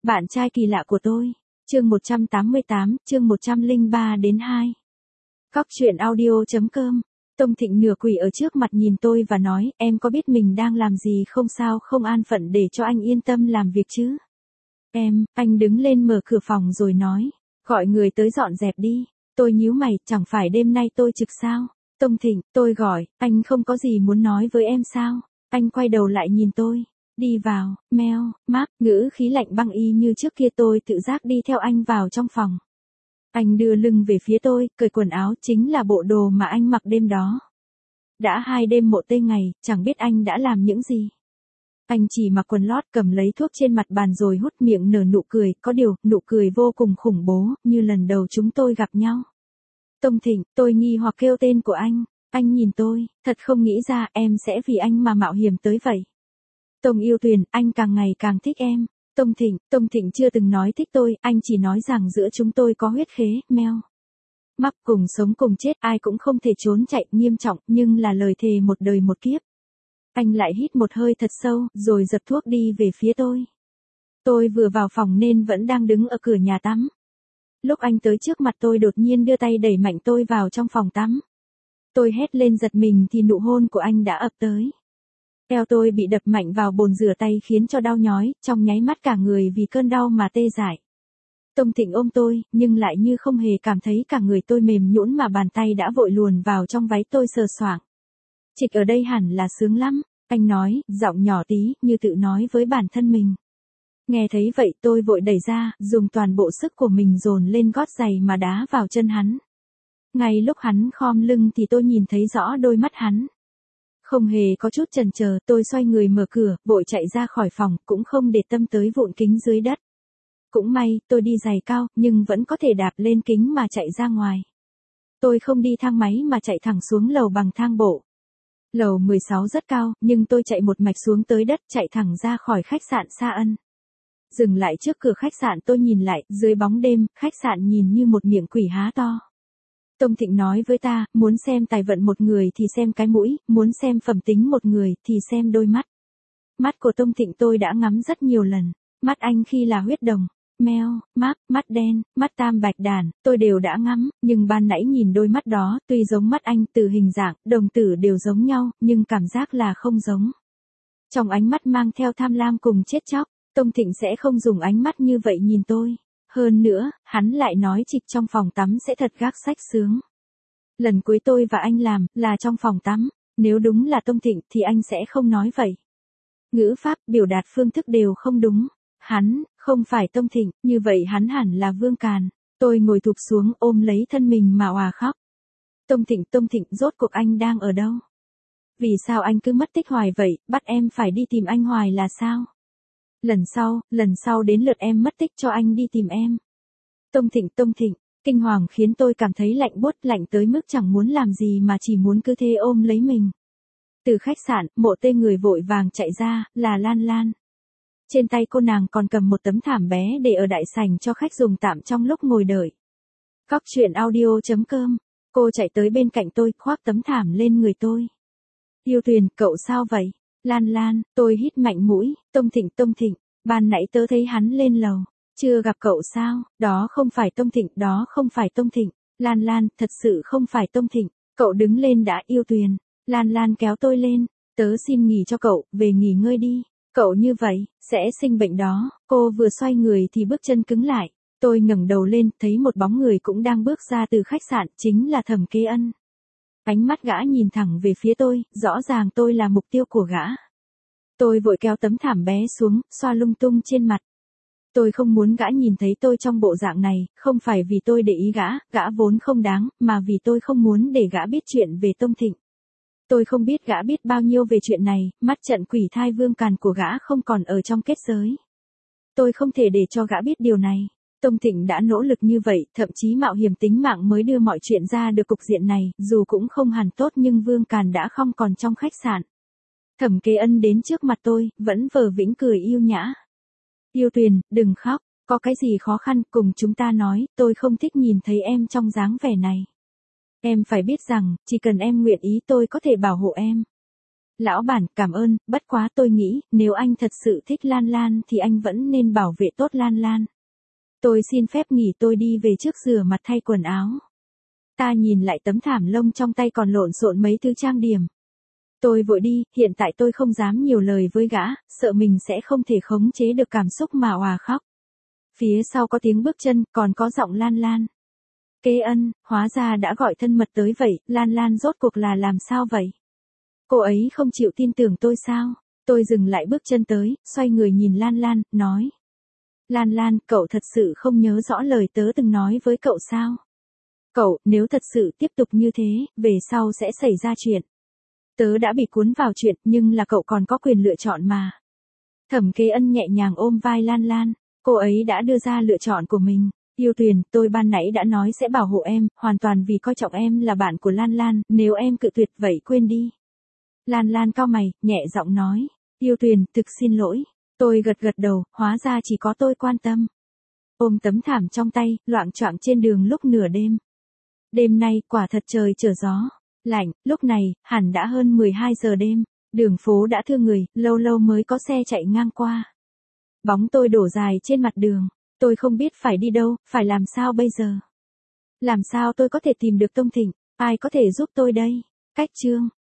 Bạn trai kỳ lạ của tôi. Chương 188, chương 103 đến 2. Cóc truyện audio.com. Tông Thịnh nửa quỳ ở trước mặt nhìn tôi và nói, em có biết mình đang làm gì không, sao không an phận để cho anh yên tâm làm việc chứ? Anh đứng lên mở cửa phòng rồi nói, gọi người tới dọn dẹp đi. Tôi nhíu mày, chẳng phải đêm nay tôi trực sao? Tông Thịnh, tôi gọi, anh không có gì muốn nói với em sao? Anh quay đầu lại nhìn tôi. Đi vào, meo, máp, ngữ khí lạnh băng y như trước kia. Tôi tự giác đi theo anh vào trong phòng. Anh đưa lưng về phía tôi, cởi quần áo, chính là bộ đồ mà anh mặc đêm đó. Đã 2 đêm một tê ngày, chẳng biết anh đã làm những gì. Anh chỉ mặc quần lót, cầm lấy thuốc trên mặt bàn rồi hút miệng nở nụ cười, có điều, nụ cười vô cùng khủng bố, như lần đầu chúng tôi gặp nhau. Tông Thịnh, tôi nghi hoặc kêu tên của anh. Anh nhìn tôi, thật không nghĩ ra em sẽ vì anh mà mạo hiểm tới vậy. Tông Yêu Tuyền, anh càng ngày càng thích em. Tông Thịnh chưa từng nói thích tôi, anh chỉ nói rằng giữa chúng tôi có huyết khế, meo. Mắc cùng sống cùng chết, ai cũng không thể trốn chạy, nghiêm trọng, nhưng là lời thề một đời một kiếp. Anh lại hít một hơi thật sâu, rồi giật thuốc đi về phía tôi. Tôi vừa vào phòng nên vẫn đang đứng ở cửa nhà tắm. Lúc anh tới trước mặt tôi đột nhiên đưa tay đẩy mạnh tôi vào trong phòng tắm. Tôi hét lên giật mình thì nụ hôn của anh đã ập tới. Eo tôi bị đập mạnh vào bồn rửa tay khiến cho đau nhói, trong nháy mắt cả người vì cơn đau mà tê dại. Tông Thịnh ôm tôi, nhưng lại như không hề cảm thấy cả người tôi mềm nhũn mà bàn tay đã vội luồn vào trong váy tôi sờ soạng. Trịch ở đây hẳn là sướng lắm, anh nói, giọng nhỏ tí, như tự nói với bản thân mình. Nghe thấy vậy tôi vội đẩy ra, dùng toàn bộ sức của mình dồn lên gót giày mà đá vào chân hắn. Ngay lúc hắn khom lưng thì tôi nhìn thấy rõ đôi mắt hắn. Không hề có chút chần chờ, tôi xoay người mở cửa, vội chạy ra khỏi phòng, cũng không để tâm tới vụn kính dưới đất. Cũng may, tôi đi giày cao, nhưng vẫn có thể đạp lên kính mà chạy ra ngoài. Tôi không đi thang máy mà chạy thẳng xuống lầu bằng thang bộ. Lầu 16 rất cao, nhưng tôi chạy một mạch xuống tới đất, chạy thẳng ra khỏi khách sạn Sa Ân. Dừng lại trước cửa khách sạn, tôi nhìn lại, dưới bóng đêm, khách sạn nhìn như một miệng quỷ há to. Tông Thịnh nói với ta, muốn xem tài vận một người thì xem cái mũi, muốn xem phẩm tính một người thì xem đôi mắt. Mắt của Tông Thịnh tôi đã ngắm rất nhiều lần. Mắt anh khi là huyết đồng, meo, máp, mắt đen, mắt tam bạch đàn, tôi đều đã ngắm, nhưng ban nãy nhìn đôi mắt đó, tuy giống mắt anh từ hình dạng, đồng tử đều giống nhau, nhưng cảm giác là không giống. Trong ánh mắt mang theo tham lam cùng chết chóc, Tông Thịnh sẽ không dùng ánh mắt như vậy nhìn tôi. Hơn nữa, hắn lại nói trịch trong phòng tắm sẽ thật gác sách sướng. Lần cuối tôi và anh làm, là trong phòng tắm. Nếu đúng là Tông Thịnh thì anh sẽ không nói vậy. Ngữ pháp, biểu đạt phương thức đều không đúng. Hắn, không phải Tông Thịnh, như vậy hắn hẳn là Vương Càn. Tôi ngồi thụp xuống ôm lấy thân mình mà òa khóc. Tông Thịnh, rốt cuộc anh đang ở đâu? Vì sao anh cứ mất tích hoài vậy, bắt em phải đi tìm anh hoài là sao? Lần sau đến lượt em mất tích cho anh đi tìm em. Tông Thịnh, kinh hoàng khiến tôi cảm thấy lạnh buốt, lạnh tới mức chẳng muốn làm gì mà chỉ muốn cứ thế ôm lấy mình. Từ khách sạn, Mộ Tê người vội vàng chạy ra, là Lan Lan. Trên tay cô nàng còn cầm một tấm thảm bé để ở đại sảnh cho khách dùng tạm trong lúc ngồi đợi. Cóc truyện audio.com. Cô chạy tới bên cạnh tôi, khoác tấm thảm lên người tôi. Yêu Tuyền, cậu sao vậy? Lan Lan, tôi hít mạnh mũi. Tông Thịnh, ban nãy tớ thấy hắn lên lầu. Chưa gặp cậu sao? Đó không phải Tông Thịnh, đó không phải Tông Thịnh. Lan Lan, thật sự không phải Tông Thịnh. Cậu đứng lên đã. Yêu Tuyền. Lan Lan kéo tôi lên. Tớ xin nghỉ cho cậu, về nghỉ ngơi đi. Cậu như vậy, sẽ sinh bệnh đó. Cô vừa xoay người thì bước chân cứng lại. Tôi ngẩng đầu lên, thấy một bóng người cũng đang bước ra từ khách sạn, chính là Thẩm Kế Ân. Ánh mắt gã nhìn thẳng về phía tôi, rõ ràng tôi là mục tiêu của gã. Tôi vội kéo tấm thảm bé xuống, xoa lung tung trên mặt. Tôi không muốn gã nhìn thấy tôi trong bộ dạng này, không phải vì tôi để ý gã vốn không đáng, mà vì tôi không muốn để gã biết chuyện về Tông Thịnh. Tôi không biết gã biết bao nhiêu về chuyện này, mắt trận quỷ thai Vương Càn của gã không còn ở trong kết giới. Tôi không thể để cho gã biết điều này. Tông Thịnh đã nỗ lực như vậy, thậm chí mạo hiểm tính mạng mới đưa mọi chuyện ra được cục diện này, dù cũng không hẳn tốt nhưng Vương Càn đã không còn trong khách sạn. Thẩm Kế Ân đến trước mặt tôi, vẫn vờ vĩnh cười yêu nhã. Yêu Tuyền, đừng khóc, có cái gì khó khăn cùng chúng ta nói, tôi không thích nhìn thấy em trong dáng vẻ này. Em phải biết rằng, chỉ cần em nguyện ý tôi có thể bảo hộ em. Lão bản, cảm ơn, bất quá tôi nghĩ, nếu anh thật sự thích Lan Lan thì anh vẫn nên bảo vệ tốt Lan Lan. Tôi xin phép nghỉ, tôi đi về trước rửa mặt thay quần áo. Ta nhìn lại tấm thảm lông trong tay còn lộn xộn mấy thứ trang điểm. Tôi vội đi, hiện tại tôi không dám nhiều lời với gã, sợ mình sẽ không thể khống chế được cảm xúc mà òa khóc. Phía sau có tiếng bước chân, còn có giọng Lan Lan. Kế Ân, hóa ra đã gọi thân mật tới vậy, Lan Lan rốt cuộc là làm sao vậy? Cô ấy không chịu tin tưởng tôi sao? Tôi dừng lại bước chân tới, xoay người nhìn Lan Lan, nói. Lan Lan, cậu thật sự không nhớ rõ lời tớ từng nói với cậu sao? Cậu, nếu thật sự tiếp tục như thế, về sau sẽ xảy ra chuyện. Tớ đã bị cuốn vào chuyện, nhưng là cậu còn có quyền lựa chọn mà. Thẩm Kế Ân nhẹ nhàng ôm vai Lan Lan, cô ấy đã đưa ra lựa chọn của mình. Yêu Tuyền, tôi ban nãy đã nói sẽ bảo hộ em, hoàn toàn vì coi trọng em là bạn của Lan Lan, nếu em cự tuyệt vậy quên đi. Lan Lan cau mày, nhẹ giọng nói. Yêu Tuyền, thực xin lỗi. Tôi gật gật đầu, hóa ra chỉ có tôi quan tâm. Ôm tấm thảm trong tay, loạng choạng trên đường lúc nửa đêm. Đêm nay, quả thật trời trở gió. Lạnh, lúc này, hẳn đã hơn 12 giờ đêm. Đường phố đã thưa người, lâu lâu mới có xe chạy ngang qua. Bóng tôi đổ dài trên mặt đường. Tôi không biết phải đi đâu, phải làm sao bây giờ? Làm sao tôi có thể tìm được Tông Thịnh? Ai có thể giúp tôi đây? Cách chương